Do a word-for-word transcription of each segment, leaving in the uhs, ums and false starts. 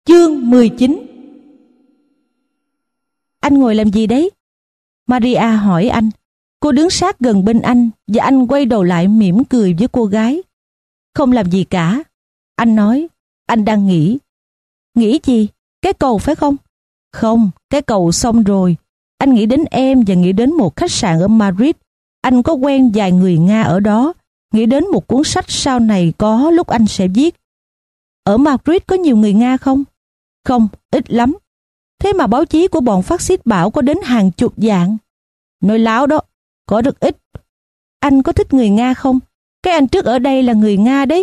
Chương mười chín. Anh ngồi làm gì đấy? Maria hỏi anh. Cô đứng sát gần bên anh và anh quay đầu lại mỉm cười với cô gái. Không làm gì cả. Anh nói, anh đang nghĩ. Nghĩ gì? Cái cầu phải không? Không, cái cầu xong rồi. Anh nghĩ đến em và nghĩ đến một khách sạn ở Madrid. Anh có quen vài người Nga ở đó. Nghĩ đến một cuốn sách sau này có lúc anh sẽ viết. Ở Madrid có nhiều người Nga không? Không, ít lắm. Thế mà báo chí của bọn phát xít bảo có đến hàng chục vạn. Nói láo đó, có rất ít. Anh có thích người Nga không? Cái anh trước ở đây là người Nga đấy.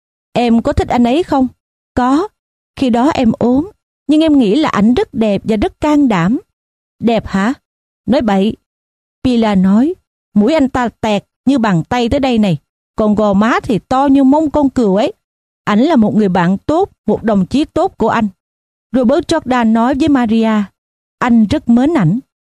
Em có thích anh ấy không? Có. Khi đó em ốm, nhưng em nghĩ là ảnh rất đẹp và rất can đảm. Đẹp hả? Nói bậy. Pilar nói, mũi anh ta tẹt như bàn tay tới đây này, còn gò má thì to như mông con cừu ấy. Ảnh là một người bạn tốt, một đồng chí tốt của anh. Robert Jordan nói với Maria, anh rất mến ảnh.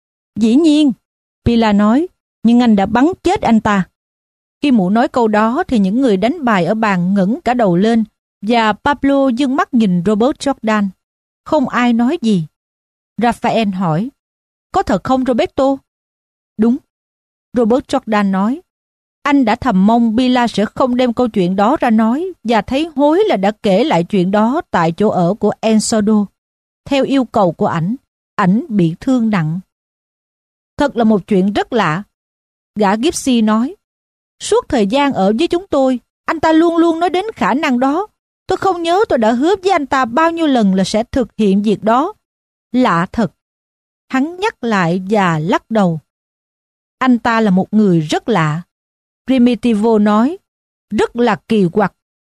Dĩ nhiên, Pilar nói, nhưng anh đã bắn chết anh ta. Khi mụ nói câu đó thì những người đánh bài ở bàn ngẩng cả đầu lên và Pablo dương mắt nhìn Robert Jordan. Không ai nói gì. Raphael hỏi, có thật không Roberto? Đúng. Robert Jordan nói, anh đã thầm mong Pilar sẽ không đem câu chuyện đó ra nói và thấy hối là đã kể lại chuyện đó tại chỗ ở của Ensodo. Theo yêu cầu của ảnh, ảnh bị thương nặng. Thật là một chuyện rất lạ. Gã Gypsy nói, suốt thời gian ở với chúng tôi, anh ta luôn luôn nói đến khả năng đó. Tôi không nhớ tôi đã hứa với anh ta bao nhiêu lần là sẽ thực hiện việc đó. Lạ thật. Hắn nhắc lại và lắc đầu. Anh ta là một người rất lạ. Primitivo nói, rất là kỳ quặc.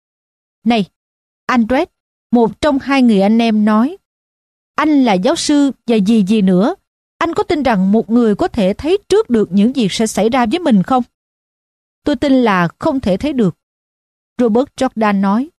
Này, Andres, một trong hai người anh em nói, anh là giáo sư và gì gì nữa, anh có tin rằng một người có thể thấy trước được những việc sẽ xảy ra với mình không? Tôi tin là không thể thấy được. Robert Jordan nói.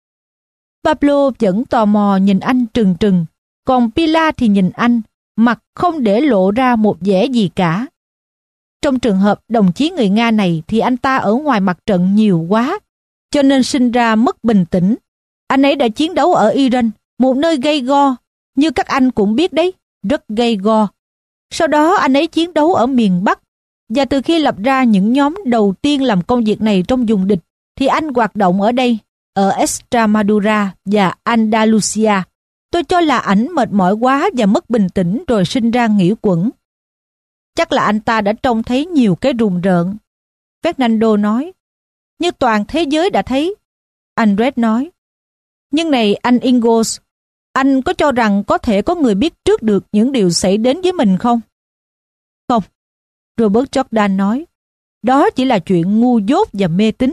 Pablo vẫn tò mò nhìn anh trừng trừng, còn Pilar thì nhìn anh, mặt không để lộ ra một vẻ gì cả. Trong trường hợp đồng chí người Nga này thì anh ta ở ngoài mặt trận nhiều quá, cho nên sinh ra mất bình tĩnh. Anh ấy đã chiến đấu ở Iran, một nơi gay go, như các anh cũng biết đấy, rất gay go. Sau đó anh ấy chiến đấu ở miền Bắc, và từ khi lập ra những nhóm đầu tiên làm công việc này trong vùng địch, thì anh hoạt động ở đây, ở Extremadura và Andalusia. Tôi cho là ảnh mệt mỏi quá và mất bình tĩnh rồi sinh ra nghĩ quẩn. Chắc là anh ta đã trông thấy nhiều cái rùng rợn. Fernando nói, như toàn thế giới đã thấy. Andres nói, nhưng này anh Ingos, anh có cho rằng có thể có người biết trước được những điều xảy đến với mình không? Không. Robert Jordan nói, đó chỉ là chuyện ngu dốt và mê tín.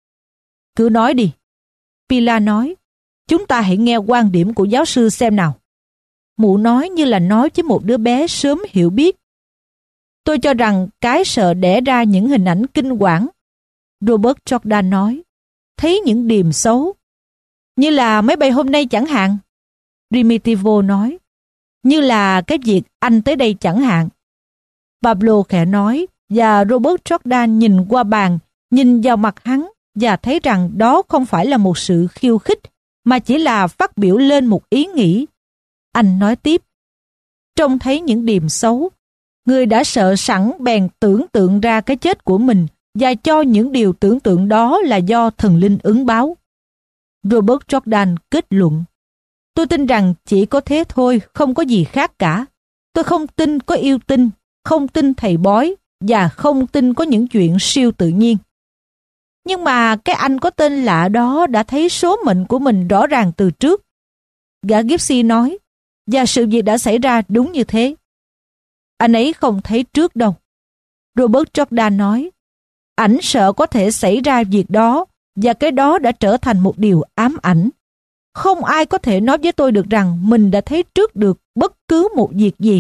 Cứ nói đi. Pilar nói, chúng ta hãy nghe quan điểm của giáo sư xem nào. Mụ nói như là nói với một đứa bé sớm hiểu biết. Tôi cho rằng cái sợ đẻ ra những hình ảnh kinh quản. Robert Jordan nói, thấy những điềm xấu. Như là máy bay hôm nay chẳng hạn. Primitivo nói, như là cái việc anh tới đây chẳng hạn. Pablo khẽ nói, và Robert Jordan nhìn qua bàn, nhìn vào mặt hắn và thấy rằng đó không phải là một sự khiêu khích, mà chỉ là phát biểu lên một ý nghĩ. Anh nói tiếp, trông thấy những điềm xấu, người đã sợ sẵn bèn tưởng tượng ra cái chết của mình và cho những điều tưởng tượng đó là do thần linh ứng báo. Robert Jordan kết luận, tôi tin rằng chỉ có thế thôi, không có gì khác cả. Tôi không tin có yêu tinh, không tin thầy bói và không tin có những chuyện siêu tự nhiên. Nhưng mà cái anh có tên lạ đó đã thấy số mệnh của mình rõ ràng từ trước. Gã Gypsy nói, và sự việc đã xảy ra đúng như thế. Anh ấy không thấy trước đâu. Robert Jordan nói, ảnh sợ có thể xảy ra việc đó, và cái đó đã trở thành một điều ám ảnh. Không ai có thể nói với tôi được rằng mình đã thấy trước được bất cứ một việc gì.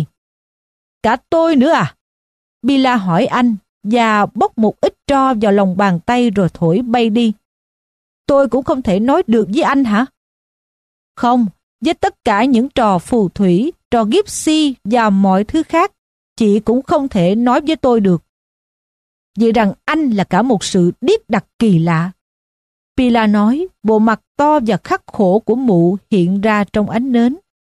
Cả tôi nữa à? Pilar hỏi anh và bốc một ít tro vào lòng bàn tay rồi thổi bay đi. Tôi cũng không thể nói được với anh hả? Không, với tất cả những trò phù thủy, trò gypsy và mọi thứ khác, chị cũng không thể nói với tôi được. Vậy rằng anh là cả một sự điếc đặc kỳ lạ. Pilar nói, bộ mặt to và khắc khổ của mụ hiện ra trong ánh nến,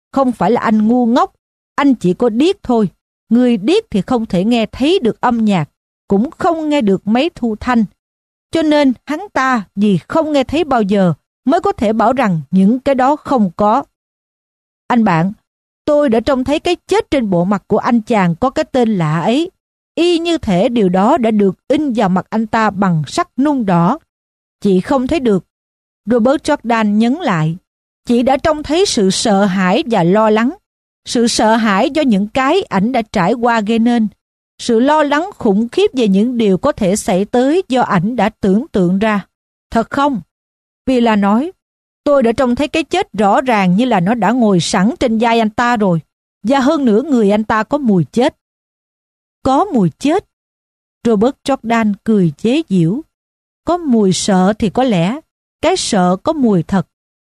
không phải là anh ngu ngốc, anh chỉ có điếc thôi. Người điếc thì không thể nghe thấy được âm nhạc, cũng không nghe được mấy thu thanh. Cho nên hắn ta vì không nghe thấy bao giờ mới có thể bảo rằng những cái đó không có. Anh bạn, tôi đã trông thấy cái chết trên bộ mặt của anh chàng có cái tên lạ ấy. Y như thể điều đó đã được in vào mặt anh ta bằng sắc nung đỏ. Chị không thấy được. Robert Jordan nhấn lại. Chị đã trông thấy sự sợ hãi và lo lắng. Sự sợ hãi do những cái ảnh đã trải qua gây nên. Sự lo lắng khủng khiếp về những điều có thể xảy tới do ảnh đã tưởng tượng ra. Thật không? Villa nói, tôi đã trông thấy cái chết rõ ràng như là nó đã ngồi sẵn trên vai anh ta rồi. Và hơn nữa người anh ta có mùi chết. Có mùi chết? Robert Jordan cười chế giễu. Có mùi sợ thì có lẽ. Cái sợ có mùi thật.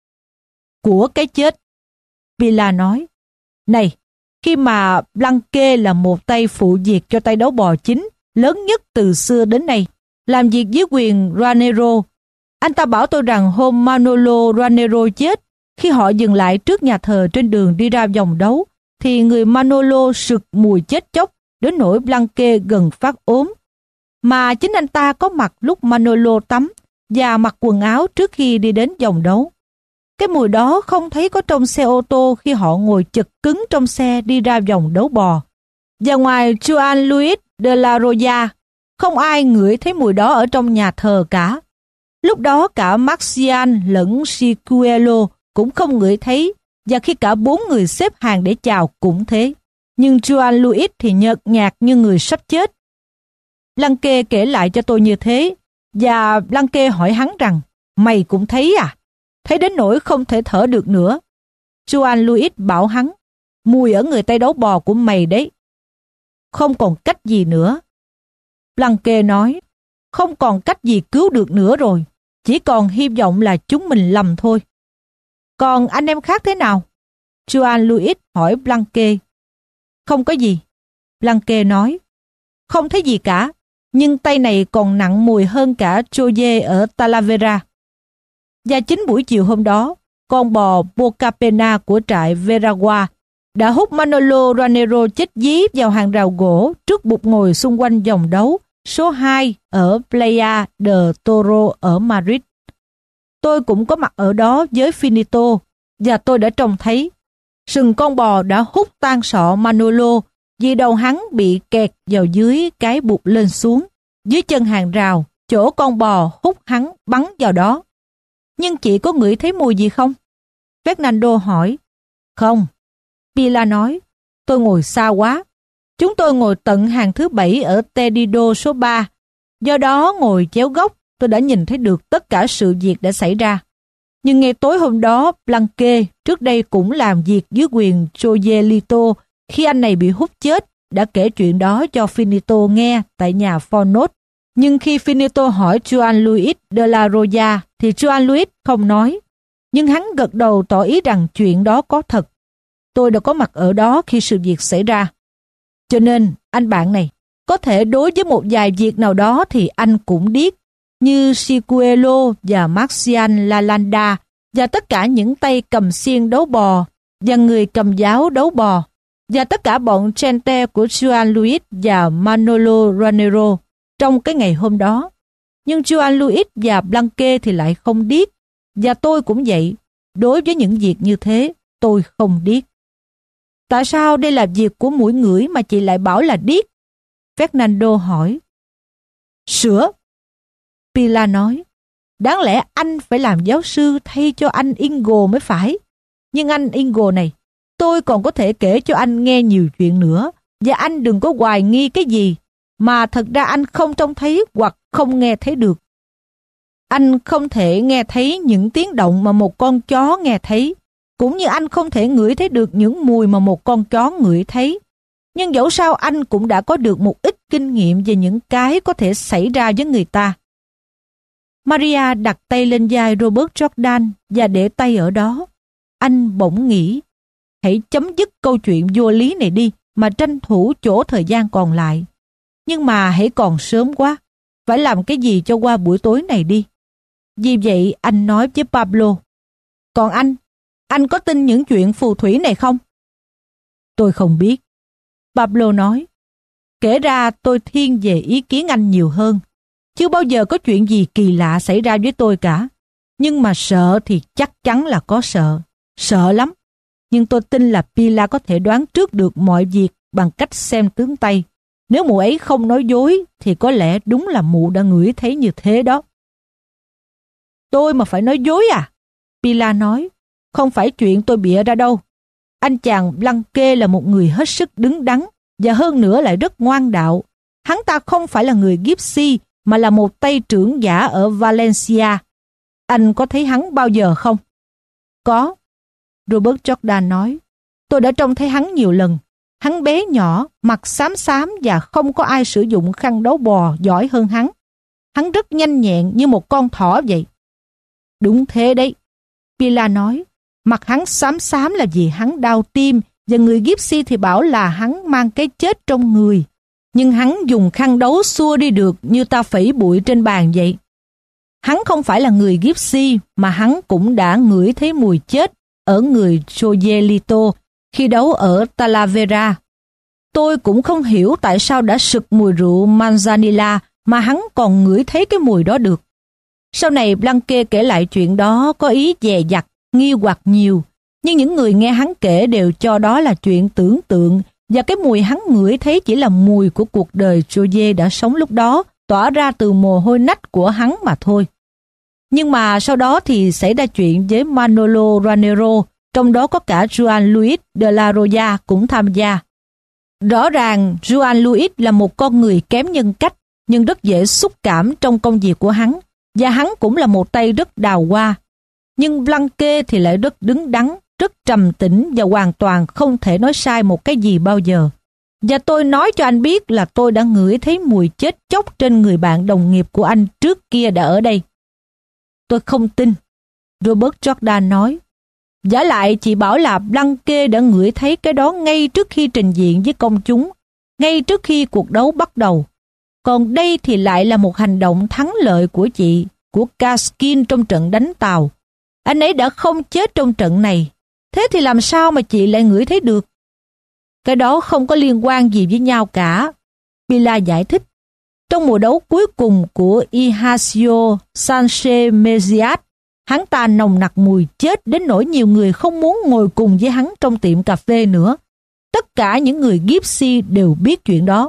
Của cái chết. Villa nói, này, khi mà Blanque là một tay phụ việc cho tay đấu bò chính, lớn nhất từ xưa đến nay, làm việc dưới quyền Raniero, anh ta bảo tôi rằng hôm Manolo Raniero chết, khi họ dừng lại trước nhà thờ trên đường đi ra vòng đấu, thì người Manolo sực mùi chết chóc đến nỗi Blanque gần phát ốm. Mà chính anh ta có mặt lúc Manolo tắm và mặc quần áo trước khi đi đến vòng đấu. Cái mùi đó không thấy có trong xe ô tô khi họ ngồi chật cứng trong xe đi ra vòng đấu bò. Và ngoài Juan Luis de la Roya, không ai ngửi thấy mùi đó ở trong nhà thờ cả. Lúc đó cả Marcial lẫn Sicuelo cũng không ngửi thấy, và khi cả bốn người xếp hàng để chào cũng thế. Nhưng Juan Luis thì nhợt nhạt như người sắp chết. Blanque kể lại cho tôi như thế, và Blanque hỏi hắn rằng, mày cũng thấy à? Thấy đến nỗi không thể thở được nữa. Juan Luis bảo hắn, mùi ở người tay đấu bò của mày đấy. Không còn cách gì nữa. Blanque nói, không còn cách gì cứu được nữa rồi. Chỉ còn hy vọng là chúng mình lầm thôi. Còn anh em khác thế nào? Juan Luis hỏi Blanque. Không có gì. Blanque nói, không thấy gì cả, nhưng tay này còn nặng mùi hơn cả Choye ở Talavera. Và chính buổi chiều hôm đó, con bò Bocapena của trại Veragua đã hút Manolo Raniero chết dí vào hàng rào gỗ trước bục ngồi xung quanh vòng đấu số hai ở Playa de Toro ở Madrid. Tôi cũng có mặt ở đó với Finito, và tôi đã trông thấy sừng con bò đã hút tan sọ Manolo vì đầu hắn bị kẹt vào dưới cái bục lên xuống, dưới chân hàng rào, chỗ con bò hút hắn bắn vào đó. Nhưng chị có ngửi thấy mùi gì không? Fernando hỏi. Không. Pila nói, tôi ngồi xa quá. Chúng tôi ngồi tận hàng thứ bảy ở Tedido số ba. Do đó ngồi chéo góc, tôi đã nhìn thấy được tất cả sự việc đã xảy ra. Nhưng ngay tối hôm đó, Blanque, trước đây cũng làm việc dưới quyền Joyelito, khi anh này bị hút chết, đã kể chuyện đó cho Finito nghe tại nhà Fornot. Nhưng khi Finito hỏi Juan Luis de la Roya, thì Juan Luis không nói. Nhưng hắn gật đầu tỏ ý rằng chuyện đó có thật. Tôi đã có mặt ở đó khi sự việc xảy ra. Cho nên, anh bạn này, có thể đối với một vài việc nào đó thì anh cũng điếc, như Sicuelo và Marcial Lalanda và tất cả những tay cầm xiên đấu bò và người cầm giáo đấu bò và tất cả bọn Gente của Juan Luis và Manolo Raniero trong cái ngày hôm đó. Nhưng Juan Luis và Blanque thì lại không điếc, và tôi cũng vậy. Đối với những việc như thế, tôi không điếc. Tại sao đây là việc của mũi ngửi mà chị lại bảo là điếc? Fernando hỏi. Sữa. Pila nói. Đáng lẽ anh phải làm giáo sư thay cho anh Ingo mới phải. Nhưng anh Ingo này, tôi còn có thể kể cho anh nghe nhiều chuyện nữa, và anh đừng có hoài nghi cái gì mà thật ra anh không trông thấy hoặc không nghe thấy được. Anh không thể nghe thấy những tiếng động mà một con chó nghe thấy, cũng như anh không thể ngửi thấy được những mùi mà một con chó ngửi thấy. Nhưng dẫu sao anh cũng đã có được một ít kinh nghiệm về những cái có thể xảy ra với người ta. Maria đặt tay lên vai Robert Jordan và để tay ở đó. Anh bỗng nghĩ, hãy chấm dứt câu chuyện vô lý này đi mà tranh thủ chỗ thời gian còn lại. Nhưng mà hãy còn sớm quá, phải làm cái gì cho qua buổi tối này đi. Vì vậy anh nói với Pablo, còn anh, Anh có tin những chuyện phù thủy này không? Tôi không biết. Pablo nói. Kể ra tôi thiên về ý kiến anh nhiều hơn. Chưa bao giờ có chuyện gì kỳ lạ xảy ra với tôi cả. Nhưng mà sợ thì chắc chắn là có sợ. Sợ lắm. Nhưng tôi tin là Pilar có thể đoán trước được mọi việc bằng cách xem tướng tay. Nếu mụ ấy không nói dối thì có lẽ đúng là mụ đã ngửi thấy như thế đó. Tôi mà phải nói dối à? Pilar nói. Không phải chuyện tôi bịa ra đâu. Anh chàng Blanque là một người hết sức đứng đắn và hơn nữa lại rất ngoan đạo. Hắn ta không phải là người Gypsy mà là một tay trưởng giả ở Valencia. Anh có thấy hắn bao giờ không? Có. Robert Jordan nói. Tôi đã trông thấy hắn nhiều lần. Hắn bé nhỏ, mặt xám xám và không có ai sử dụng khăn đấu bò giỏi hơn hắn. Hắn rất nhanh nhẹn như một con thỏ vậy. Đúng thế đấy. Pilar nói. Mặt hắn xám xám là vì hắn đau tim và người Gypsy thì bảo là hắn mang cái chết trong người. Nhưng hắn dùng khăn đấu xua đi được như ta phẩy bụi trên bàn vậy. Hắn không phải là người Gypsy mà hắn cũng đã ngửi thấy mùi chết ở người Joyelito khi đấu ở Talavera. Tôi cũng không hiểu tại sao đã sực mùi rượu Manzanilla mà hắn còn ngửi thấy cái mùi đó được. Sau này Blanque kể lại chuyện đó có ý dè dặt, nghi hoặc nhiều, nhưng những người nghe hắn kể đều cho đó là chuyện tưởng tượng và cái mùi hắn ngửi thấy chỉ là mùi của cuộc đời Joye đã sống lúc đó, tỏa ra từ mồ hôi nách của hắn mà thôi. Nhưng mà sau đó thì xảy ra chuyện với Manolo Ranero, trong đó có cả Juan Luis de la Roya cũng tham gia. Rõ ràng Juan Luis là một con người kém nhân cách, nhưng rất dễ xúc cảm trong công việc của hắn, và hắn cũng là một tay rất đào hoa. Nhưng Blanque thì lại rất đứng đắn, rất trầm tĩnh và hoàn toàn không thể nói sai một cái gì bao giờ. Và tôi nói cho anh biết là tôi đã ngửi thấy mùi chết chóc trên người bạn đồng nghiệp của anh trước kia đã ở đây. Tôi không tin, Robert Jordan nói. Vả lại chị bảo là Blanque đã ngửi thấy cái đó ngay trước khi trình diện với công chúng, ngay trước khi cuộc đấu bắt đầu. Còn đây thì lại là một hành động thắng lợi của chị, của Caskin trong trận đánh Tàu. Anh ấy đã không chết trong trận này. Thế thì làm sao mà chị lại ngửi thấy được? Cái đó không có liên quan gì với nhau cả. Pilar giải thích. Trong mùa đấu cuối cùng của Ignacio Sanchez Mejías, hắn ta nồng nặc mùi chết đến nỗi nhiều người không muốn ngồi cùng với hắn trong tiệm cà phê nữa. Tất cả những người Gypsy đều biết chuyện đó.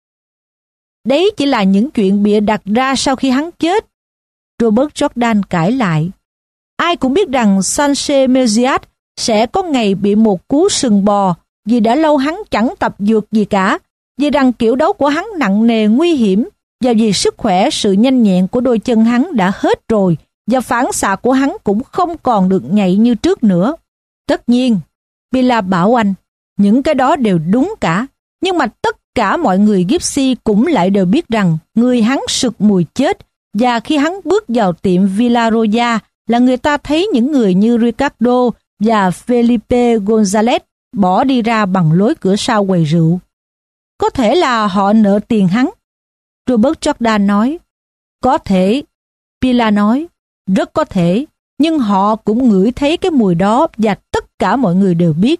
Đấy chỉ là những chuyện bịa đặt ra sau khi hắn chết. Robert Jordan cãi lại. Ai cũng biết rằng Sanchez Mejías sẽ có ngày bị một cú sừng bò vì đã lâu hắn chẳng tập dược gì cả, vì rằng kiểu đấu của hắn nặng nề nguy hiểm và vì sức khỏe sự nhanh nhẹn của đôi chân hắn đã hết rồi và phản xạ của hắn cũng không còn được nhạy như trước nữa. Tất nhiên, Pilar bảo anh, những cái đó đều đúng cả, nhưng mà tất cả mọi người Gypsy cũng lại đều biết rằng người hắn sực mùi chết, và khi hắn bước vào tiệm Villaroya là người ta thấy những người như Ricardo và Felipe González bỏ đi ra bằng lối cửa sau quầy rượu. Có thể là họ nợ tiền hắn. Robert Jordan nói. Có thể. Pilar nói. Rất có thể. Nhưng họ cũng ngửi thấy cái mùi đó và tất cả mọi người đều biết.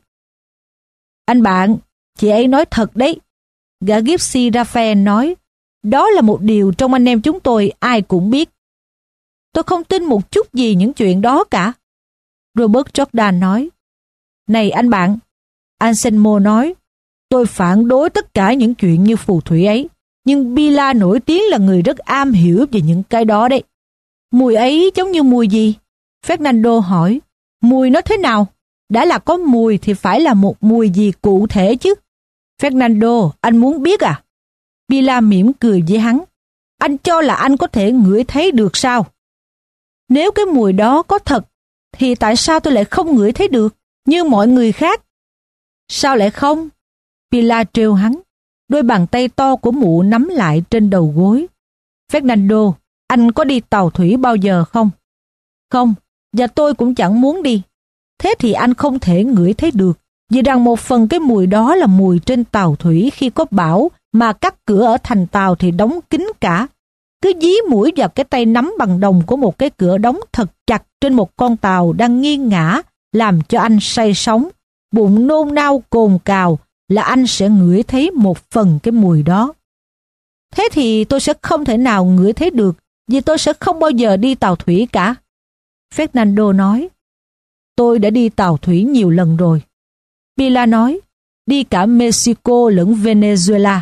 Anh bạn, chị ấy nói thật đấy. Gã Gypsy Raphael nói. Đó là một điều trong anh em chúng tôi ai cũng biết. Tôi không tin một chút gì những chuyện đó cả. Robert Jordan nói. Này anh bạn, Anselmo nói, tôi phản đối tất cả những chuyện như phù thủy ấy, nhưng Pilar nổi tiếng là người rất am hiểu về những cái đó đấy. Mùi ấy giống như mùi gì? Fernando hỏi. Mùi nó thế nào? Đã là có mùi thì phải là một mùi gì cụ thể chứ? Fernando, anh muốn biết à? Pilar mỉm cười với hắn. Anh cho là anh có thể ngửi thấy được sao? Nếu cái mùi đó có thật, thì tại sao tôi lại không ngửi thấy được, như mọi người khác? Sao lại không? Pilar trêu hắn. Đôi bàn tay to của mụ nắm lại trên đầu gối. Fernando, anh có đi tàu thủy bao giờ không? Không, và tôi cũng chẳng muốn đi. Thế thì anh không thể ngửi thấy được, vì rằng một phần cái mùi đó là mùi trên tàu thủy khi có bão, mà các cửa ở thành tàu thì đóng kín cả. Cứ dí mũi vào cái tay nắm bằng đồng của một cái cửa đóng thật chặt trên một con tàu đang nghiêng ngã làm cho anh say sóng, bụng nôn nao cồn cào là anh sẽ ngửi thấy một phần cái mùi đó. Thế thì tôi sẽ không thể nào ngửi thấy được, vì tôi sẽ không bao giờ đi tàu thủy cả. Fernando nói, tôi đã đi tàu thủy nhiều lần rồi. Pilar nói, đi cả Mexico lẫn Venezuela.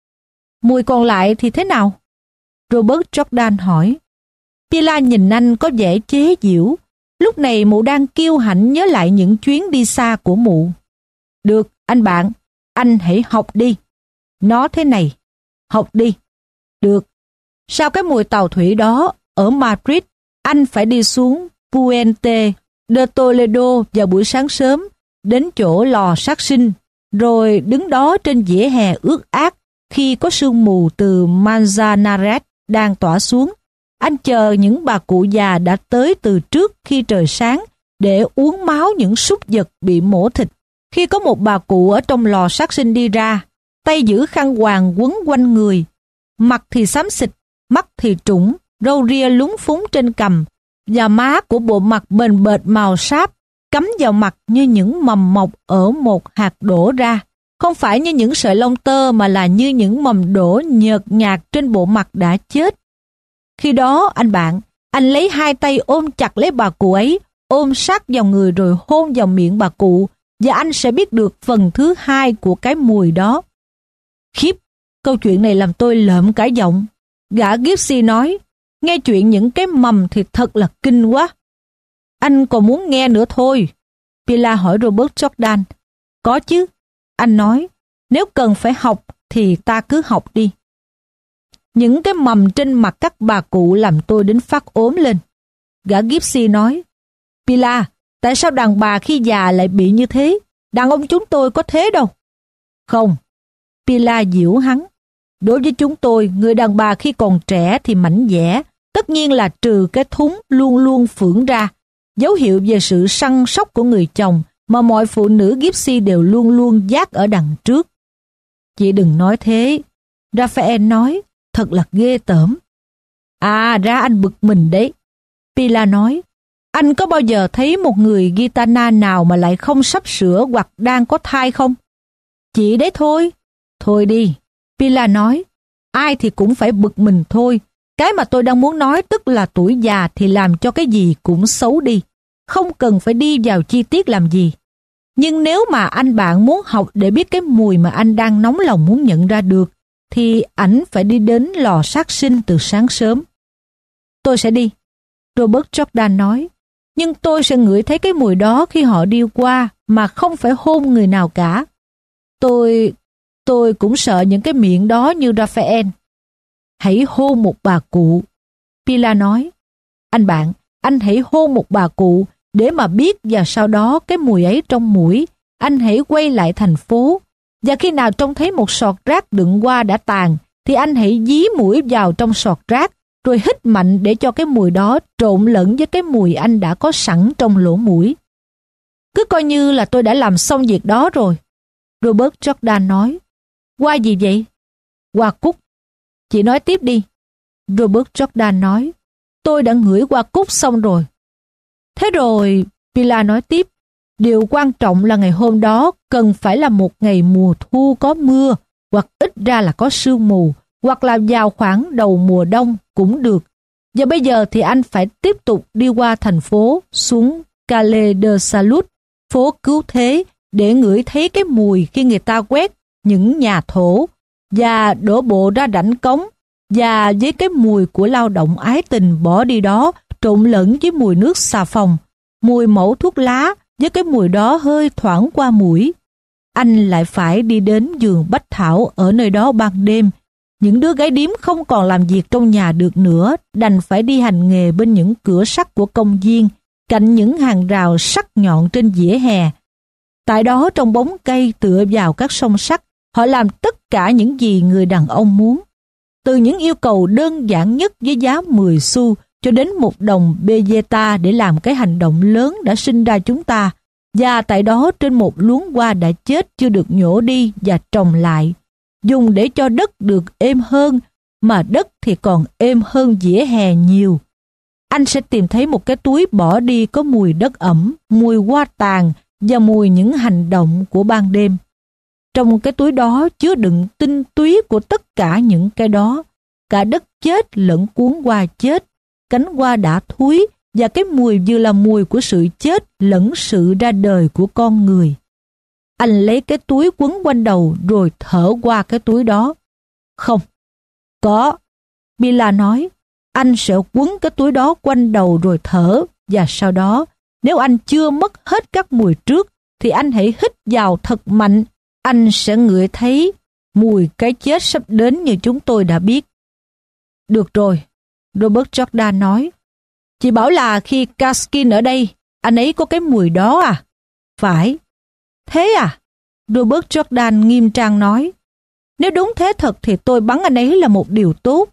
Mùi còn lại thì thế nào? Robert Jordan hỏi. Pilar nhìn anh có vẻ chế giễu. Lúc này mụ đang kiêu hãnh nhớ lại những chuyến đi xa của mụ. Được, anh bạn, anh hãy học đi. Nó thế này, học đi. Được. Sau cái mùi tàu thủy đó, ở Madrid, anh phải đi xuống Puente de Toledo vào buổi sáng sớm, đến chỗ lò sát sinh, rồi đứng đó trên vỉa hè ướt át khi có sương mù từ Manzanares đang tỏa xuống. Anh chờ những bà cụ già đã tới từ trước khi trời sáng để uống máu những súc vật bị mổ thịt. Khi có một bà cụ ở trong lò sát sinh đi ra, tay giữ khăn quàng quấn quanh người, mặt thì xám xịt, mắt thì trũng, râu ria lúng phúng trên cằm, và má của bộ mặt bền bệt màu sáp cắm vào mặt như những mầm mọc ở một hạt đổ ra. Không phải như những sợi lông tơ mà là như những mầm đổ nhợt nhạt trên bộ mặt đã chết. Khi đó, anh bạn, anh lấy hai tay ôm chặt lấy bà cụ ấy, ôm sát vào người rồi hôn vào miệng bà cụ, và anh sẽ biết được phần thứ hai của cái mùi đó. Khiếp, câu chuyện này làm tôi lợm cả giọng. Gã Gypsy nói, nghe chuyện những cái mầm thì thật là kinh quá. Anh còn muốn nghe nữa thôi. Pilar hỏi Robert Jordan. Có chứ. Anh nói, nếu cần phải học thì ta cứ học đi. Những cái mầm trên mặt các bà cụ làm tôi đến phát ốm lên. Gã Gypsy nói, Pilar, tại sao đàn bà khi già lại bị như thế? Đàn ông chúng tôi có thế đâu. Không. Pilar giễu hắn. Đối với chúng tôi, người đàn bà khi còn trẻ thì mảnh dẻ, tất nhiên là trừ cái thúng luôn luôn phưởng ra, dấu hiệu về sự săn sóc của người chồng mà mọi phụ nữ Gypsy đều luôn luôn dát ở đằng trước. Chị đừng nói thế. Raphael nói, thật là ghê tởm. À, ra anh bực mình đấy. Pilar nói, anh có bao giờ thấy một người Gitana nào mà lại không sắp sửa hoặc đang có thai không? Chị đấy thôi. Thôi đi. Pilar nói, ai thì cũng phải bực mình thôi. Cái mà tôi đang muốn nói tức là tuổi già thì làm cho cái gì cũng xấu đi. Không cần phải đi vào chi tiết làm gì. Nhưng nếu mà anh bạn muốn học để biết cái mùi mà anh đang nóng lòng muốn nhận ra được, thì ảnh phải đi đến lò sát sinh từ sáng sớm. Tôi sẽ đi. Robert Jordan nói, nhưng tôi sẽ ngửi thấy cái mùi đó khi họ đi qua mà không phải hôn người nào cả. Tôi... tôi cũng sợ những cái miệng đó như Raphael. Hãy hôn một bà cụ. Pilar nói, anh bạn, anh hãy hôn một bà cụ để mà biết và sau đó cái mùi ấy trong mũi, anh hãy quay lại thành phố. Và khi nào trông thấy một sọt rác đựng hoa đã tàn, thì anh hãy dí mũi vào trong sọt rác, rồi hít mạnh để cho cái mùi đó trộn lẫn với cái mùi anh đã có sẵn trong lỗ mũi. Cứ coi như là tôi đã làm xong việc đó rồi. Robert Jordan nói, hoa gì vậy? Hoa cúc. Chị nói tiếp đi. Robert Jordan nói, tôi đã ngửi hoa cúc xong rồi. Thế rồi, Pilar nói tiếp, điều quan trọng là ngày hôm đó cần phải là một ngày mùa thu có mưa, hoặc ít ra là có sương mù, hoặc là vào khoảng đầu mùa đông cũng được. Và bây giờ thì anh phải tiếp tục đi qua thành phố, xuống Calle de Salud, phố cứu thế, để ngửi thấy cái mùi khi người ta quét những nhà thổ và đổ bộ ra rãnh cống, và với cái mùi của lao động ái tình bỏ đi đó trộn lẫn với mùi nước xà phòng, mùi mẩu thuốc lá với cái mùi đó hơi thoảng qua mũi. Anh lại phải đi đến vườn bách thảo ở nơi đó ban đêm. Những đứa gái điếm không còn làm việc trong nhà được nữa, đành phải đi hành nghề bên những cửa sắt của công viên, cạnh những hàng rào sắc nhọn trên vỉa hè. Tại đó trong bóng cây tựa vào các song sắt, họ làm tất cả những gì người đàn ông muốn. Từ những yêu cầu đơn giản nhất với giá mười xu cho đến một đồng beta để làm cái hành động lớn đã sinh ra chúng ta. Và tại đó trên một luống hoa đã chết chưa được nhổ đi và trồng lại, dùng để cho đất được êm hơn, mà đất thì còn êm hơn vỉa hè nhiều. anh sẽ tìm thấy một cái túi bỏ đi có mùi đất ẩm, mùi hoa tàn và mùi những hành động của ban đêm. Trong cái túi đó chứa đựng tinh túy của tất cả những cái đó, cả đất chết lẫn cuốn hoa chết, cánh hoa đã thúi và cái mùi vừa là mùi của sự chết lẫn sự ra đời của con người. Anh lấy cái túi quấn quanh đầu rồi thở qua cái túi đó. Không, có. Bila nói, anh sẽ quấn cái túi đó quanh đầu rồi thở, và sau đó, nếu anh chưa mất hết các mùi trước, thì anh hãy hít vào thật mạnh, anh sẽ ngửi thấy mùi cái chết sắp đến như chúng tôi đã biết. Được rồi, Robert Jordan nói. Chị bảo là khi Kaskin ở đây, anh ấy có cái mùi đó à? Phải. Thế à? Robert Jordan nghiêm trang nói. Nếu đúng thế thật thì tôi bắn anh ấy là một điều tốt.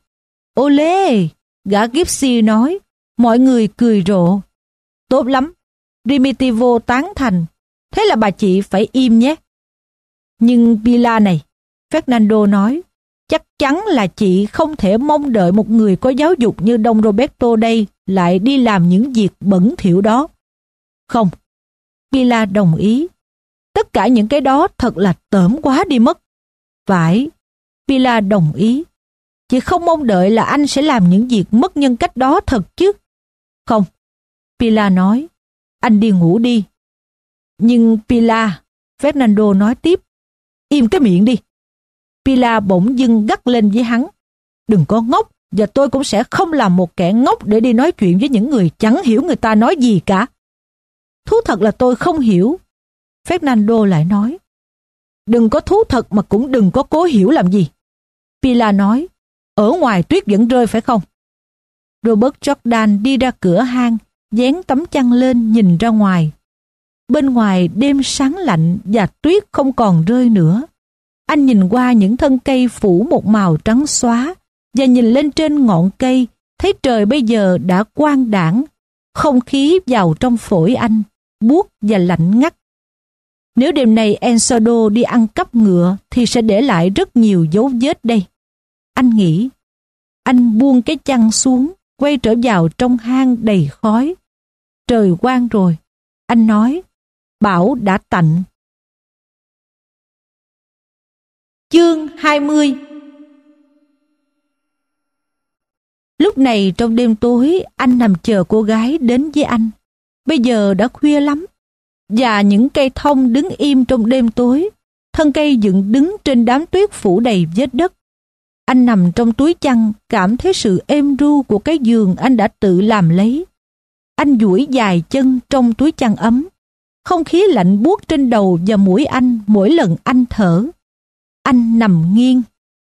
Olê! Gã Gypsy nói. Mọi người cười rộ. Tốt lắm. Primitivo tán thành. Thế là bà chị phải im nhé. Nhưng Bila này, Fernando nói, chắc chắn là chị không thể mong đợi một người có giáo dục như Don Roberto đây lại đi làm những việc bẩn thỉu đó. Không, Bila đồng ý. Tất cả những cái đó thật là tởm quá đi mất. Phải, Bila đồng ý. Chị không mong đợi là anh sẽ làm những việc mất nhân cách đó thật chứ. Không, Bila nói, anh đi ngủ đi. Nhưng Bila, Fernando nói tiếp, im cái miệng đi. Bila bỗng dưng gắt lên với hắn. Đừng có ngốc, và tôi cũng sẽ không làm một kẻ ngốc để đi nói chuyện với những người chẳng hiểu người ta nói gì cả. Thú thật là tôi không hiểu. Fernando lại nói. Đừng có thú thật mà cũng đừng có cố hiểu làm gì. Bila nói. Ở ngoài tuyết vẫn rơi phải không? Robert Jordan đi ra cửa hang, dán tấm chăn lên nhìn ra ngoài. Bên ngoài đêm sáng lạnh và tuyết không còn rơi nữa. Anh nhìn qua những thân cây phủ một màu trắng xóa và nhìn lên trên ngọn cây, thấy trời bây giờ đã quang đãng, không khí vào trong phổi anh, buốt và lạnh ngắt. Nếu đêm nay Ensado đi ăn cắp ngựa thì sẽ để lại rất nhiều dấu vết đây. Anh nghĩ. Anh buông cái chăn xuống, quay trở vào trong hang đầy khói. Trời quang rồi. Anh nói, bão đã tạnh. Chương hai mươi. Lúc này trong đêm tối, anh nằm chờ cô gái đến với anh. Bây giờ đã khuya lắm, và những cây thông đứng im trong đêm tối, thân cây dựng đứng trên đám tuyết phủ đầy vết đất. Anh nằm trong túi chăn, cảm thấy sự êm ru của cái giường anh đã tự làm lấy. Anh duỗi dài chân trong túi chăn ấm. Không khí lạnh buốt trên đầu và mũi anh mỗi lần anh thở. Anh nằm nghiêng,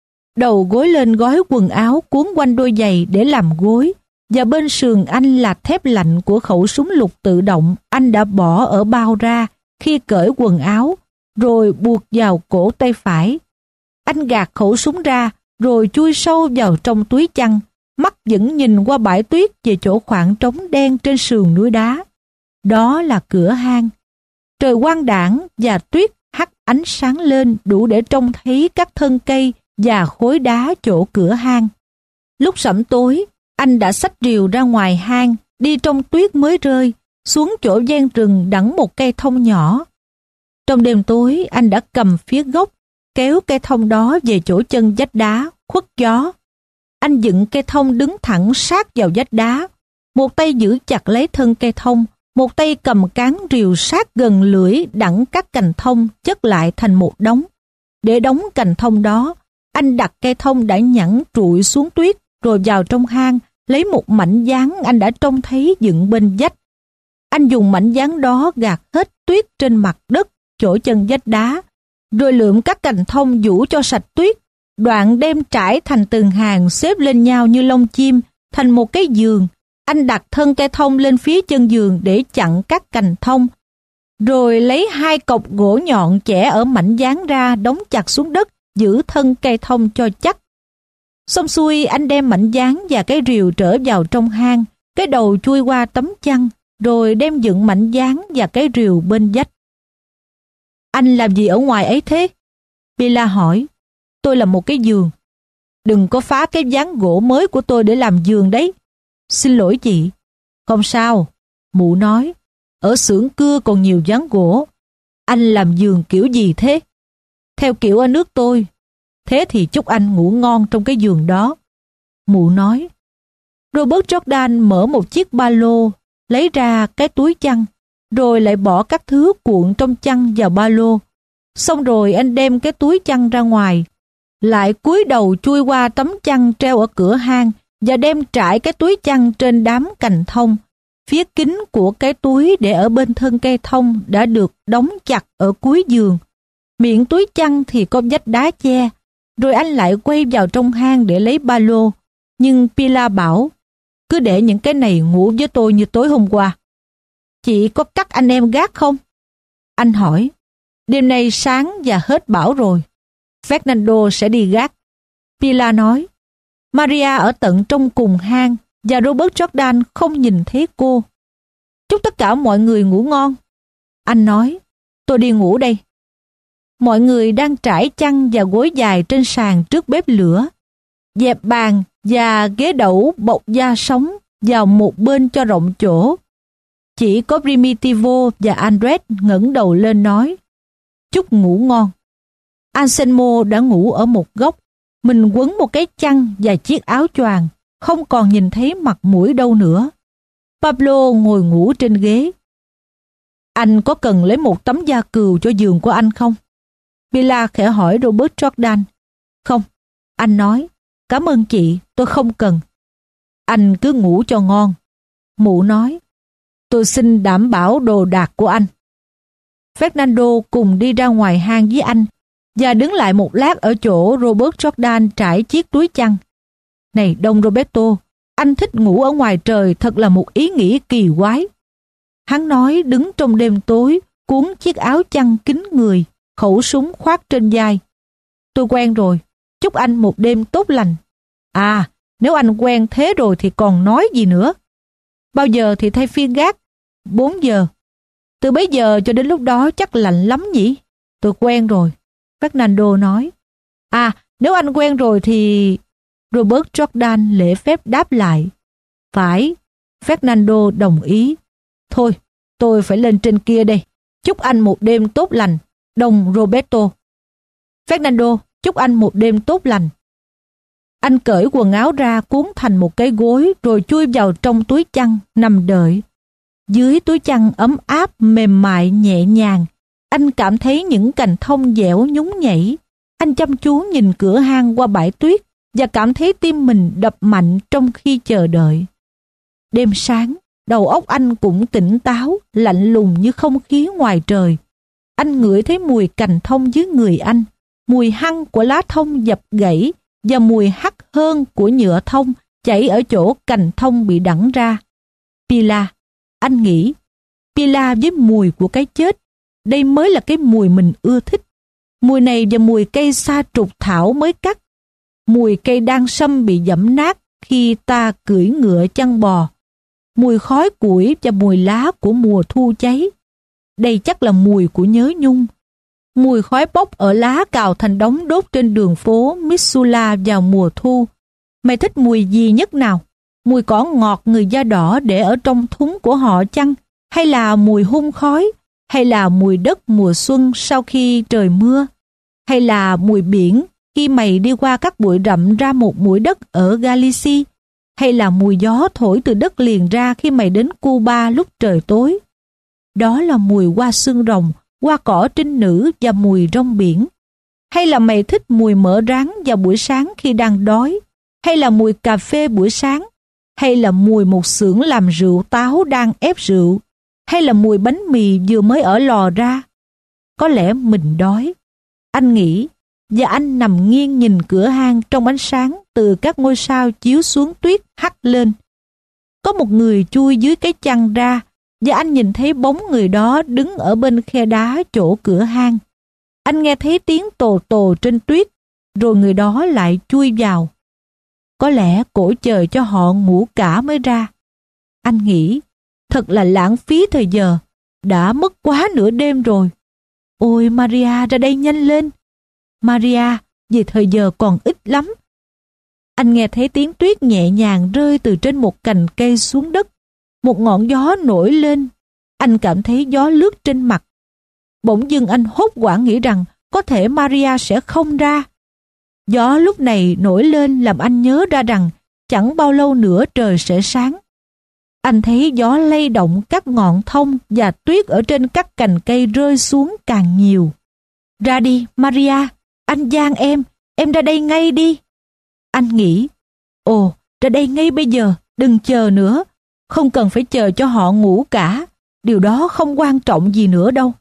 đầu gối lên gói quần áo cuốn quanh đôi giày để làm gối, và bên sườn anh là thép lạnh của khẩu súng lục tự động anh đã bỏ ở bao ra khi cởi quần áo, rồi buộc vào cổ tay phải. Anh gạt khẩu súng ra, rồi chui sâu vào trong túi chăn, mắt vẫn nhìn qua bãi tuyết về chỗ khoảng trống đen trên sườn núi đá. Đó là cửa hang. Trời quang đãng và tuyết hắt ánh sáng lên đủ để trông thấy các thân cây và khối đá chỗ cửa hang. Lúc sẩm tối, anh đã xách rìu ra ngoài hang, đi trong tuyết mới rơi, xuống chỗ ven rừng đẵng một cây thông nhỏ. Trong đêm tối, anh đã cầm phía gốc, kéo cây thông đó về chỗ chân vách đá, khuất gió. Anh dựng cây thông đứng thẳng sát vào vách đá, một tay giữ chặt lấy thân cây thông, một tay cầm cán rìu sát gần lưỡi đẵng các cành thông chất lại thành một đống. Để đóng cành thông đó, anh đặt cây thông đã nhẵn trụi xuống tuyết, rồi vào trong hang, lấy một mảnh dán anh đã trông thấy dựng bên vách. Anh dùng mảnh dán đó gạt hết tuyết trên mặt đất, chỗ chân vách đá, rồi lượm các cành thông vũ cho sạch tuyết, đoạn đem trải thành từng hàng xếp lên nhau như lông chim, thành một cái giường. Anh đặt thân cây thông lên phía chân giường để chặn các cành thông, rồi lấy hai cọc gỗ nhọn chẻ ở mảnh dán ra đóng chặt xuống đất, giữ thân cây thông cho chắc. Xong xuôi, anh đem mảnh dán và cái rìu trở vào trong hang, cái đầu chui qua tấm chăn, rồi đem dựng mảnh dán và cái rìu bên vách. Anh làm gì ở ngoài ấy thế? Bila hỏi. Tôi làm một cái giường. Đừng có phá cái ván gỗ mới của tôi để làm giường đấy. Xin lỗi chị, Không sao, mụ nói, ở xưởng cưa còn nhiều ván gỗ. Anh làm giường kiểu gì thế? Theo kiểu ở nước tôi. Thế thì chúc anh ngủ ngon trong cái giường đó. Mụ nói. Robert Jordan mở một chiếc ba lô, lấy ra cái túi chăn, rồi lại bỏ các thứ cuộn trong chăn vào ba lô. Xong rồi anh đem cái túi chăn ra ngoài, lại cúi đầu chui qua tấm chăn treo ở cửa hang và đem trải cái túi chăn trên đám cành thông. Phía kính của cái túi để ở bên thân cây thông đã được đóng chặt ở cuối giường. Miệng túi chăn thì có vách đá che. Rồi anh lại quay vào trong hang để lấy ba lô. Nhưng Pilar bảo, cứ để những cái này ngủ với tôi như tối hôm qua. Chị có cắt anh em gác không? Anh hỏi. Đêm nay sáng và hết bão rồi. Fernando sẽ đi gác. Pilar nói. Maria ở tận trong cùng hang và Robert Jordan không nhìn thấy cô. Chúc tất cả mọi người ngủ ngon. Anh nói. Tôi đi ngủ đây. Mọi người đang trải chăn và gối dài trên sàn trước bếp lửa. Dẹp bàn và ghế đẩu bọc da sống vào một bên cho rộng chỗ. Chỉ có Primitivo và Andres ngẩng đầu lên nói. Chúc ngủ ngon. Anselmo đã ngủ ở một góc. Mình quấn một cái chăn và chiếc áo choàng, không còn nhìn thấy mặt mũi đâu nữa. Pablo ngồi ngủ trên ghế. Anh có cần lấy một tấm da cừu cho giường của anh không? Pilar khẽ hỏi Robert Jordan. Không, anh nói. Cảm ơn chị, tôi không cần. Anh cứ ngủ cho ngon. Mụ nói. Tôi xin đảm bảo đồ đạc của anh. Fernando cùng đi ra ngoài hang với anh và đứng lại một lát ở chỗ Robert Jordan trải chiếc túi chăn. Này Don Roberto, anh thích ngủ ở ngoài trời thật là một ý nghĩ kỳ quái. Hắn nói đứng trong đêm tối, cuốn chiếc áo chăn kín người, khẩu súng khoác trên vai. Tôi quen rồi, chúc anh một đêm tốt lành. À, nếu anh quen thế rồi thì còn nói gì nữa. Bao giờ thì thay phiên gác? Bốn giờ. Từ bấy giờ cho đến lúc đó chắc lạnh lắm nhỉ? Tôi quen rồi. Fernando nói. À, nếu anh quen rồi thì... Robert Jordan lễ phép đáp lại. Phải. Fernando đồng ý. Thôi, tôi phải lên trên kia đây. Chúc anh một đêm tốt lành, Don Roberto. Fernando, chúc anh một đêm tốt lành. Anh cởi quần áo ra cuốn thành một cái gối rồi chui vào trong túi chăn, nằm đợi. Dưới túi chăn ấm áp, mềm mại, nhẹ nhàng, anh cảm thấy những cành thông dẻo nhún nhảy. Anh chăm chú nhìn cửa hang qua bãi tuyết và cảm thấy tim mình đập mạnh trong khi chờ đợi. Đêm sáng, đầu óc anh cũng tỉnh táo, lạnh lùng như không khí ngoài trời. Anh ngửi thấy mùi cành thông dưới người anh, mùi hăng của lá thông dập gãy và mùi hắc hơn của nhựa thông chảy ở chỗ cành thông bị đẵng ra. Pilar, anh nghĩ, Pilar với mùi của cái chết, đây mới là cái mùi mình ưa thích. Mùi này và mùi cây sa trục thảo mới cắt, mùi cây đan sâm bị giẫm nát khi ta cưỡi ngựa chăn bò, mùi khói củi và mùi lá của mùa thu cháy. Đây chắc là mùi của nhớ nhung. Mùi khói bốc ở lá cào thành đống đốt trên đường phố Missoula vào mùa thu. Mày thích mùi gì nhất nào? Mùi cỏ ngọt người da đỏ để ở trong thúng của họ chăng? Hay là mùi hun khói? Hay là mùi đất mùa xuân sau khi trời mưa? Hay là mùi biển khi mày đi qua các bụi rậm ra một mũi đất ở Galicia? Hay là mùi gió thổi từ đất liền ra khi mày đến Cuba lúc trời tối? Đó là mùi hoa xương rồng, hoa cỏ trinh nữ và mùi rong biển. Hay là mày thích mùi mỡ rán vào buổi sáng khi đang đói? Hay là mùi cà phê buổi sáng? Hay là mùi một xưởng làm rượu táo đang ép rượu? Hay là mùi bánh mì vừa mới ở lò ra? Có lẽ mình đói. Anh nghĩ, và anh nằm nghiêng nhìn cửa hang trong ánh sáng từ các ngôi sao chiếu xuống tuyết hắt lên. Có một người chui dưới cái chăn ra, và anh nhìn thấy bóng người đó đứng ở bên khe đá chỗ cửa hang. Anh nghe thấy tiếng tồ tồ trên tuyết, rồi người đó lại chui vào. Có lẽ cổ chờ cho họ ngủ cả mới ra. Anh nghĩ, thật là lãng phí thời giờ, đã mất quá nửa đêm rồi. Ôi Maria, ra đây nhanh lên. Maria, vì thời giờ còn ít lắm. Anh nghe thấy tiếng tuyết nhẹ nhàng rơi từ trên một cành cây xuống đất. một ngọn gió nổi lên. Anh cảm thấy gió lướt trên mặt. Bỗng dưng anh hốt hoảng nghĩ rằng có thể Maria sẽ không ra. Gió lúc này nổi lên làm anh nhớ ra rằng chẳng bao lâu nữa trời sẽ sáng. Anh thấy gió lay động các ngọn thông và tuyết ở trên các cành cây rơi xuống càng nhiều. Ra đi, Maria, anh gian em, em ra đây ngay đi. Anh nghĩ, ồ, ra đây ngay bây giờ, đừng chờ nữa. Không cần phải chờ cho họ ngủ cả, điều đó không quan trọng gì nữa đâu.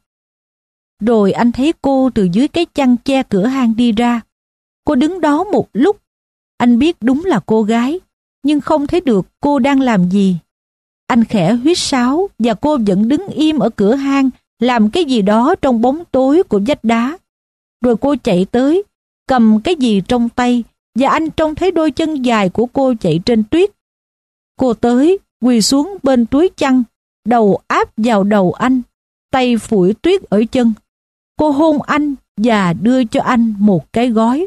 Rồi anh thấy cô từ dưới cái chăn che cửa hang đi ra. Cô đứng đó một lúc. Anh biết đúng là cô gái, nhưng không thấy được cô đang làm gì. Anh khẽ huýt sáo và cô vẫn đứng im ở cửa hang làm cái gì đó trong bóng tối của vách đá. Rồi cô chạy tới, cầm cái gì trong tay và anh trông thấy đôi chân dài của cô chạy trên tuyết. Cô tới, quỳ xuống bên túi chăn, đầu áp vào đầu anh, tay phủi tuyết ở chân. Cô hôn anh và đưa cho anh một cái gói.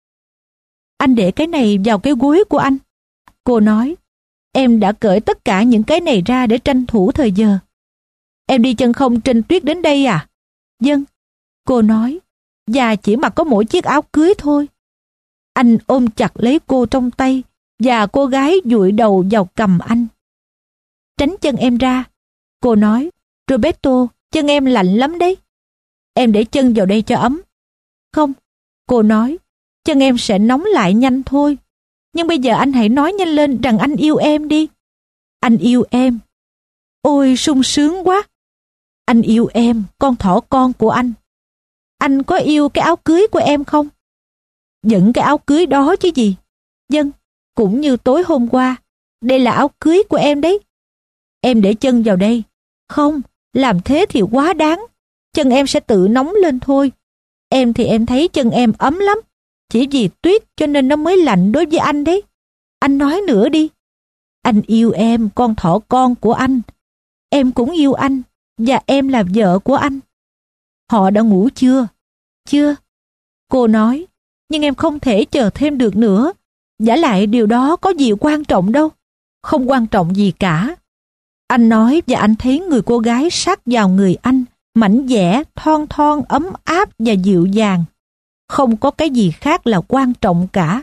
Anh để cái này vào cái gối của anh. Cô nói, em đã cởi tất cả những cái này ra để tranh thủ thời giờ. Em đi chân không trên tuyết đến đây à? Vâng, cô nói, và chỉ mặc có mỗi chiếc áo cưới thôi. Anh ôm chặt lấy cô trong tay và cô gái dụi đầu vào cằm anh. Tránh chân em ra, cô nói, Roberto, chân em lạnh lắm đấy. Em để chân vào đây cho ấm. Không, cô nói, chân em sẽ nóng lại nhanh thôi. Nhưng bây giờ anh hãy nói nhanh lên rằng anh yêu em đi. Anh yêu em. Ôi, sung sướng quá. Anh yêu em, con thỏ con của anh. Anh có yêu cái áo cưới của em không? Vẫn cái áo cưới đó chứ gì. Vâng, cũng như tối hôm qua. Đây là áo cưới của em đấy. Em để chân vào đây. Không, làm thế thì quá đáng. Chân em sẽ tự nóng lên thôi. Em thì em thấy chân em ấm lắm. Chỉ vì tuyết cho nên nó mới lạnh đối với anh đấy. Anh nói nữa đi. Anh yêu em, con thỏ con của anh. Em cũng yêu anh, và em là vợ của anh. Họ đã ngủ chưa? Chưa. Cô nói, nhưng em không thể chờ thêm được nữa. Vả lại điều đó có gì quan trọng đâu. Không quan trọng gì cả. Anh nói và anh thấy người cô gái sát vào người anh, mảnh dẻ, thon thon, ấm áp và dịu dàng. Không có cái gì khác là quan trọng cả.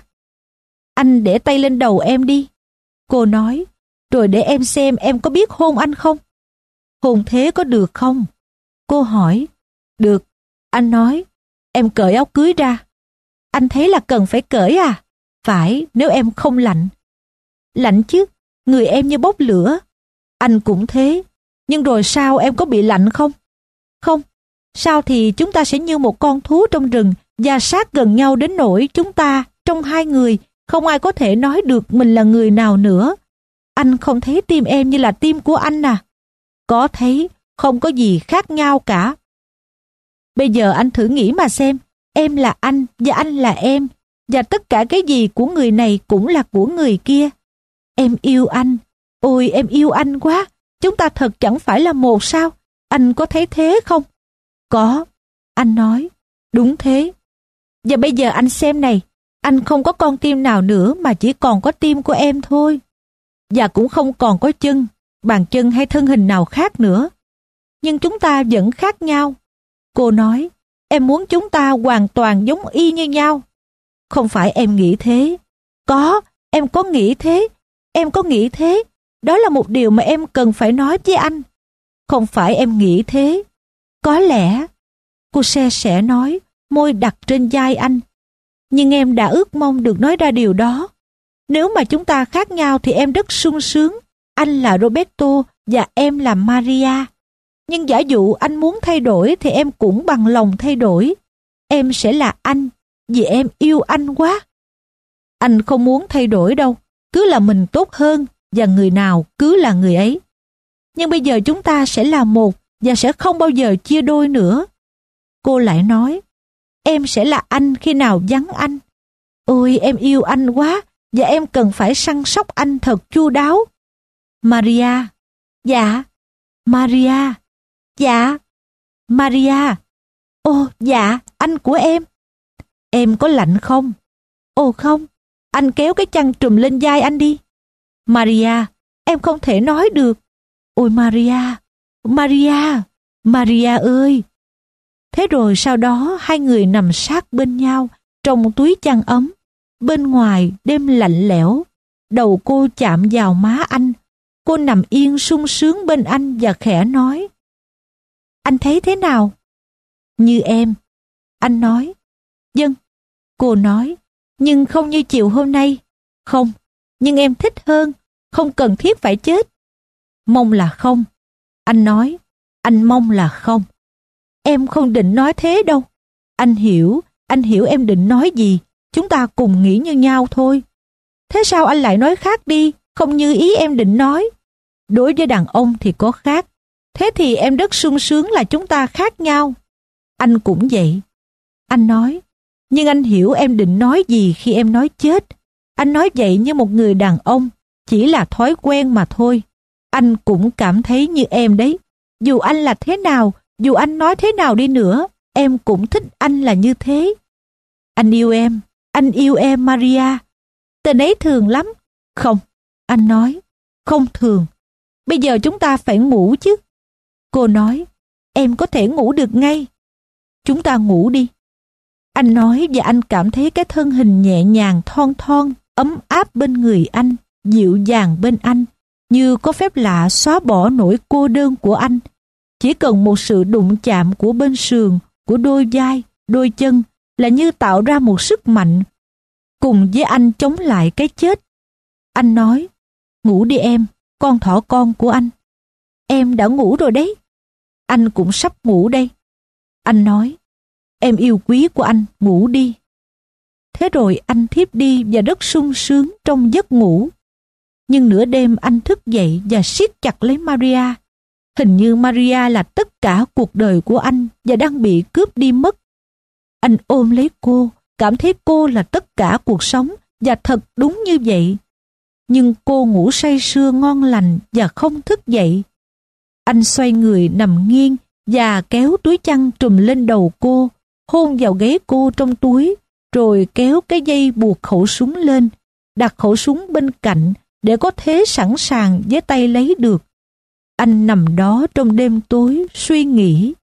Anh để tay lên đầu em đi. Cô nói, rồi để em xem em có biết hôn anh không? Hôn thế có được không? Cô hỏi. Được. Anh nói, em cởi áo cưới ra. Anh thấy là cần phải cởi à? Phải, nếu em không lạnh. Lạnh chứ, người em như bốc lửa. Anh cũng thế. Nhưng rồi sao, em có bị lạnh không? Không. Sao thì chúng ta sẽ như một con thú trong rừng và sát gần nhau đến nỗi chúng ta, trong hai người, không ai có thể nói được mình là người nào nữa. Anh không thấy tim em như là tim của anh à? Có thấy, không có gì khác nhau cả. Bây giờ anh thử nghĩ mà xem, em là anh và anh là em, và tất cả cái gì của người này cũng là của người kia. Em yêu anh, ôi em yêu anh quá, chúng ta thật chẳng phải là một sao? Anh có thấy thế không? Có, anh nói, đúng thế. Và bây giờ anh xem này, anh không có con tim nào nữa mà chỉ còn có tim của em thôi. Và cũng không còn có chân, bàn chân hay thân hình nào khác nữa. Nhưng chúng ta vẫn khác nhau. Cô nói, em muốn chúng ta hoàn toàn giống y như nhau. Không phải em nghĩ thế. Có, em có nghĩ thế. Em có nghĩ thế. Đó là một điều mà em cần phải nói với anh. Không phải em nghĩ thế. Có lẽ, cô se sẻ nói, môi đặt trên vai anh. Nhưng em đã ước mong được nói ra điều đó. Nếu mà chúng ta khác nhau thì em rất sung sướng. Anh là Roberto và em là Maria. Nhưng giả dụ anh muốn thay đổi thì em cũng bằng lòng thay đổi. Em sẽ là anh vì em yêu anh quá. Anh không muốn thay đổi đâu. Cứ là mình tốt hơn và người nào cứ là người ấy. Nhưng bây giờ chúng ta sẽ là một và sẽ không bao giờ chia đôi nữa. Cô lại nói, em sẽ là anh khi nào vắng anh. Ôi em yêu anh quá và em cần phải săn sóc anh thật chu đáo. Maria. Dạ. Maria. Dạ. Maria. Ô dạ, anh của em. Em có lạnh không? Ồ không, anh kéo cái chăn trùm lên vai anh đi. Maria, em không thể nói được. Ôi Maria, Maria, Maria ơi! Thế rồi sau đó hai người nằm sát bên nhau trong túi chăn ấm. Bên ngoài đêm lạnh lẽo, đầu cô chạm vào má anh. Cô nằm yên sung sướng bên anh và khẽ nói: Anh thấy thế nào? Như em. Anh nói: Vâng. Cô nói: Nhưng không như chiều hôm nay. Không, nhưng em thích hơn, không cần thiết phải chết. Mong là không. Anh nói: Anh mong là không. Em không định nói thế đâu. Anh hiểu, anh hiểu em định nói gì. Chúng ta cùng nghĩ như nhau thôi. Thế sao anh lại nói khác đi, không như ý em định nói? Đối với đàn ông thì có khác. Thế thì em rất sung sướng là chúng ta khác nhau. Anh cũng vậy. Anh nói: Nhưng anh hiểu em định nói gì khi em nói chết. Anh nói vậy như một người đàn ông, chỉ là thói quen mà thôi. Anh cũng cảm thấy như em đấy. Dù anh là thế nào, dù anh nói thế nào đi nữa, em cũng thích anh là như thế. Anh yêu em, anh yêu em Maria. Tên ấy thường lắm. Không, anh nói, không thường. Bây giờ chúng ta phải ngủ chứ. Cô nói: Em có thể ngủ được ngay. Chúng ta ngủ đi. Anh nói và anh cảm thấy cái thân hình nhẹ nhàng thon thon, ấm áp bên người anh, dịu dàng bên anh, như có phép lạ xóa bỏ nỗi cô đơn của anh. Chỉ cần một sự đụng chạm của bên sườn, của đôi vai, đôi chân là như tạo ra một sức mạnh cùng với anh chống lại cái chết. Anh nói: Ngủ đi em, con thỏ con của anh. Em đã ngủ rồi đấy. Anh cũng sắp ngủ đây. Anh nói: Em yêu quý của anh, ngủ đi. Thế rồi anh thiếp đi và rất sung sướng trong giấc ngủ. Nhưng nửa đêm anh thức dậy và siết chặt lấy Maria. Hình như Maria là tất cả cuộc đời của anh và đang bị cướp đi mất. Anh ôm lấy cô, cảm thấy cô là tất cả cuộc sống, và thật đúng như vậy. Nhưng cô ngủ say sưa ngon lành và không thức dậy. Anh xoay người nằm nghiêng và kéo túi chăn trùm lên đầu cô, hôn vào gáy cô trong túi, rồi kéo cái dây buộc khẩu súng lên, đặt khẩu súng bên cạnh để có thế sẵn sàng với tay lấy được. Anh nằm đó trong đêm tối suy nghĩ.